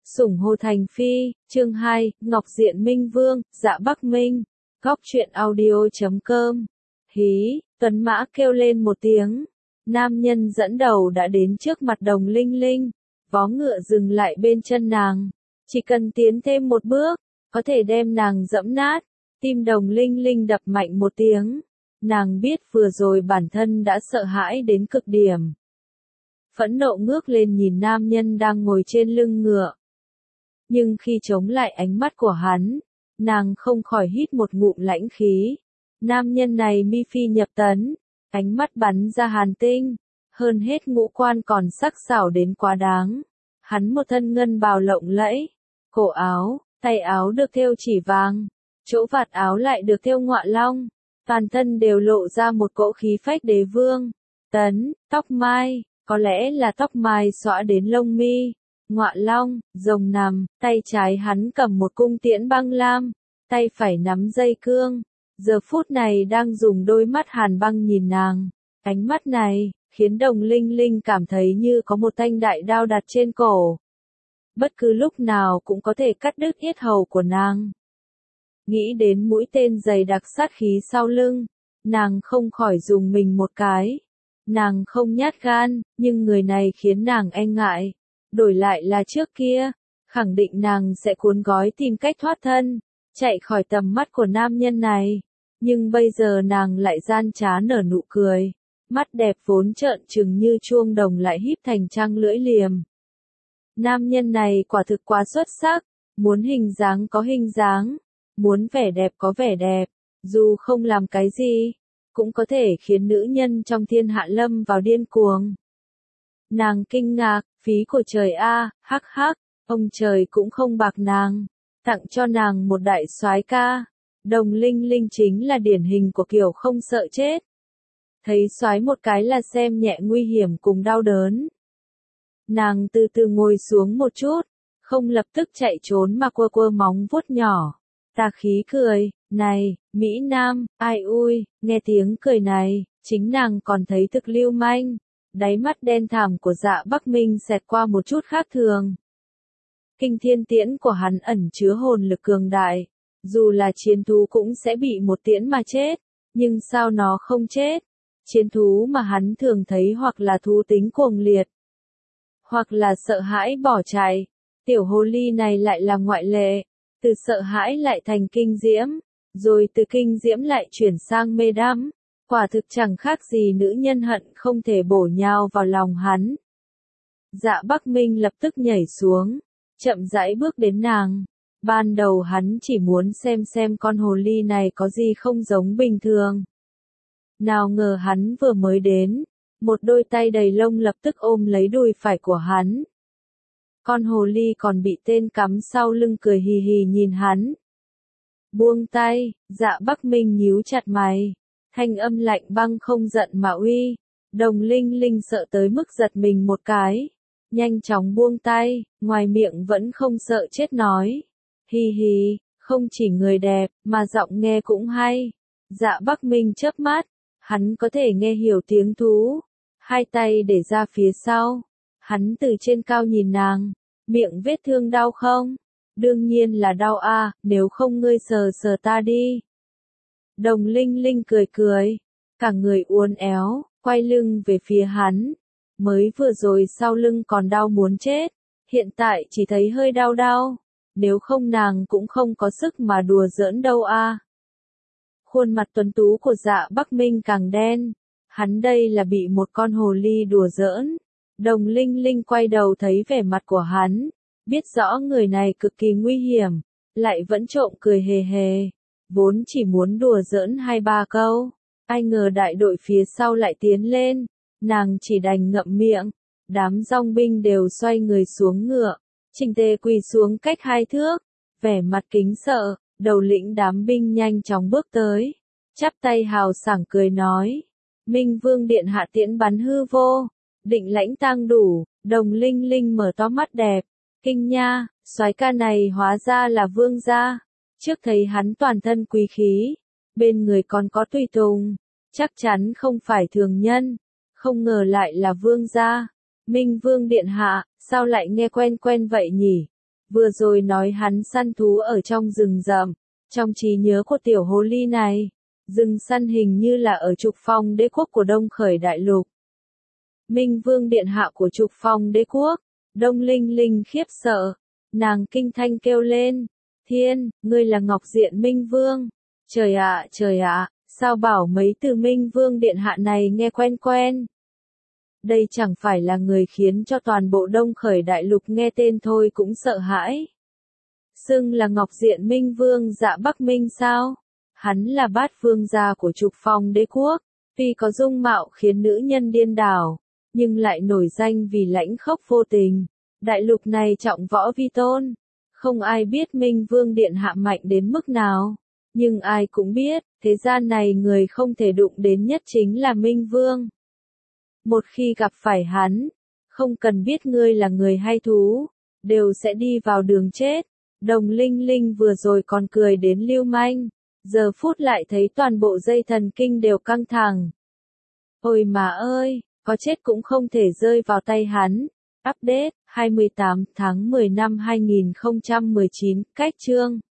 Sủng Hồ Thành Phi, chương 2, Ngọc Diện Minh Vương, Dạ Bắc Minh. Góc truyện audio.com. Hí, Tuấn Mã kêu lên một tiếng. Nam nhân dẫn đầu đã đến trước mặt Đồng Linh Linh. Vó ngựa dừng lại bên chân nàng. Chỉ cần tiến thêm một bước, có thể đem nàng dẫm nát. Tim Đồng Linh Linh đập mạnh một tiếng. Nàng biết vừa rồi bản thân đã sợ hãi đến cực điểm. Phẫn nộ ngước lên nhìn nam nhân đang ngồi trên lưng ngựa. Nhưng khi chống lại ánh mắt của hắn, nàng không khỏi hít một ngụm lãnh khí. Nam nhân này mi phi nhập tấn, ánh mắt bắn ra hàn tinh, hơn hết ngũ quan còn sắc sảo đến quá đáng. Hắn một thân ngân bào lộng lẫy, cổ áo, tay áo được thêu chỉ vàng, chỗ vạt áo lại được thêu ngọa long, toàn thân đều lộ ra một cỗ khí phách đế vương. Tóc mai, có lẽ là tóc mai xõa đến lông mi. Ngọa long, rồng nằm, tay trái hắn cầm một cung tiễn băng lam, tay phải nắm dây cương, giờ phút này đang dùng đôi mắt hàn băng nhìn nàng. Ánh mắt này, khiến Đồng Linh Linh cảm thấy như có một thanh đại đao đặt trên cổ. Bất cứ lúc nào cũng có thể cắt đứt yết hầu của nàng. Nghĩ đến mũi tên dày đặc sát khí sau lưng, nàng không khỏi dùng mình một cái. Nàng không nhát gan, nhưng người này khiến nàng e ngại. Đổi lại là trước kia, khẳng định nàng sẽ cuốn gói tìm cách thoát thân, chạy khỏi tầm mắt của nam nhân này. Nhưng bây giờ nàng lại gian trá nở nụ cười, mắt đẹp vốn trợn trừng như chuông đồng lại híp thành trăng lưỡi liềm. Nam nhân này quả thực quá xuất sắc, muốn hình dáng có hình dáng, muốn vẻ đẹp có vẻ đẹp, dù không làm cái gì, cũng có thể khiến nữ nhân trong thiên hạ lâm vào điên cuồng. Nàng kinh ngạc, phí của trời a, hắc hắc, ông trời cũng không bạc nàng, tặng cho nàng một đại soái ca. Đồng Linh Linh chính là điển hình của kiểu không sợ chết. Thấy soái một cái là xem nhẹ nguy hiểm cùng đau đớn. Nàng từ từ ngồi xuống một chút, không lập tức chạy trốn mà quơ quơ móng vuốt nhỏ. Tà khí cười, này, Mỹ Nam, ai ui, nghe tiếng cười này, chính nàng còn thấy thực lưu manh. Đáy mắt đen thẳm của Dạ Bắc Minh xẹt qua một chút khác thường. Kinh thiên tiễn của hắn ẩn chứa hồn lực cường đại, dù là chiến thú cũng sẽ bị một tiễn mà chết, nhưng sao nó không chết? Chiến thú mà hắn thường thấy hoặc là thú tính cuồng liệt, hoặc là sợ hãi bỏ chạy. Tiểu hồ ly này lại là ngoại lệ, từ sợ hãi lại thành kinh diễm, rồi từ kinh diễm lại chuyển sang mê đắm. Quả thực chẳng khác gì nữ nhân hận không thể bổ nhào vào lòng hắn. Dạ Bắc Minh lập tức nhảy xuống, chậm rãi bước đến nàng. Ban đầu hắn chỉ muốn xem con hồ ly này có gì không giống bình thường. Nào ngờ hắn vừa mới đến, một đôi tay đầy lông lập tức ôm lấy đùi phải của hắn. Con hồ ly còn bị tên cắm sau lưng cười hì hì nhìn hắn. Buông tay, Dạ Bắc Minh nhíu chặt mày. Thanh âm lạnh băng không giận mà uy. Đồng Linh Linh sợ tới mức giật mình một cái. Nhanh chóng buông tay, ngoài miệng vẫn không sợ chết nói. Hi hi, không chỉ người đẹp, mà giọng nghe cũng hay. Dạ Bắc Minh chớp mắt, hắn có thể nghe hiểu tiếng thú. Hai tay để ra phía sau. Hắn từ trên cao nhìn nàng. Miệng vết thương đau không? Đương nhiên là đau a, nếu không ngươi sờ sờ ta đi. Đồng Linh Linh cười cười, cả người uốn éo, quay lưng về phía hắn. Mới vừa rồi sau lưng còn đau muốn chết, hiện tại chỉ thấy hơi đau đau, nếu không nàng cũng không có sức mà đùa giỡn đâu a. Khuôn mặt tuấn tú của Dạ Bắc Minh càng đen, hắn đây là bị một con hồ ly đùa giỡn. Đồng Linh Linh quay đầu thấy vẻ mặt của hắn, biết rõ người này cực kỳ nguy hiểm, lại vẫn trộm cười hề hề. Vốn chỉ muốn đùa giỡn 2-3 câu, ai ngờ đại đội phía sau lại tiến lên, nàng chỉ đành ngậm miệng. Đám dòng binh đều xoay người xuống ngựa, chỉnh tề quỳ xuống cách 2 thước, vẻ mặt kính sợ. Đầu lĩnh đám binh nhanh chóng bước tới, chắp tay hào sảng cười nói: Minh Vương điện hạ tiễn bắn hư vô, định lãnh tang đủ. Đồng Linh Linh mở to mắt đẹp, kinh nha, soái ca này hóa ra là vương gia. Trước thấy hắn toàn thân quý khí, bên người còn có tùy tùng, chắc chắn không phải thường nhân, không ngờ lại là vương gia. Minh Vương điện hạ, sao lại nghe quen quen vậy nhỉ? Vừa rồi nói hắn săn thú ở trong rừng rậm. Trong trí nhớ của tiểu hồ ly này, rừng săn hình như là ở Trục Phong đế quốc của Đông Khởi Đại Lục. Minh Vương điện hạ của Trục Phong đế quốc. Đông Linh Linh khiếp sợ. Nàng kinh thanh kêu lên. Thiên, ngươi là Ngọc Diện Minh Vương. Trời ạ, sao bảo mấy từ Minh Vương điện hạ này nghe quen quen. Đây chẳng phải là người khiến cho toàn bộ Đông Khởi Đại Lục nghe tên thôi cũng sợ hãi. Xưng là Ngọc Diện Minh Vương Dạ Bắc Minh sao? Hắn là bát vương gia của Trục Phong đế quốc, tuy có dung mạo khiến nữ nhân điên đảo, nhưng lại nổi danh vì lãnh khốc vô tình. Đại lục này trọng võ vi tôn, không ai biết Minh Vương điện hạ mạnh đến mức nào, nhưng ai cũng biết, thế gian này người không thể đụng đến nhất chính là Minh Vương. Một khi gặp phải hắn, không cần biết ngươi là người hay thú, đều sẽ đi vào đường chết. Đồng Linh Linh vừa rồi còn cười đến lưu manh, giờ phút lại thấy toàn bộ dây thần kinh đều căng thẳng. Ôi mà ơi, có chết cũng không thể rơi vào tay hắn. Update, 28 tháng 10 năm 2019, cách chương.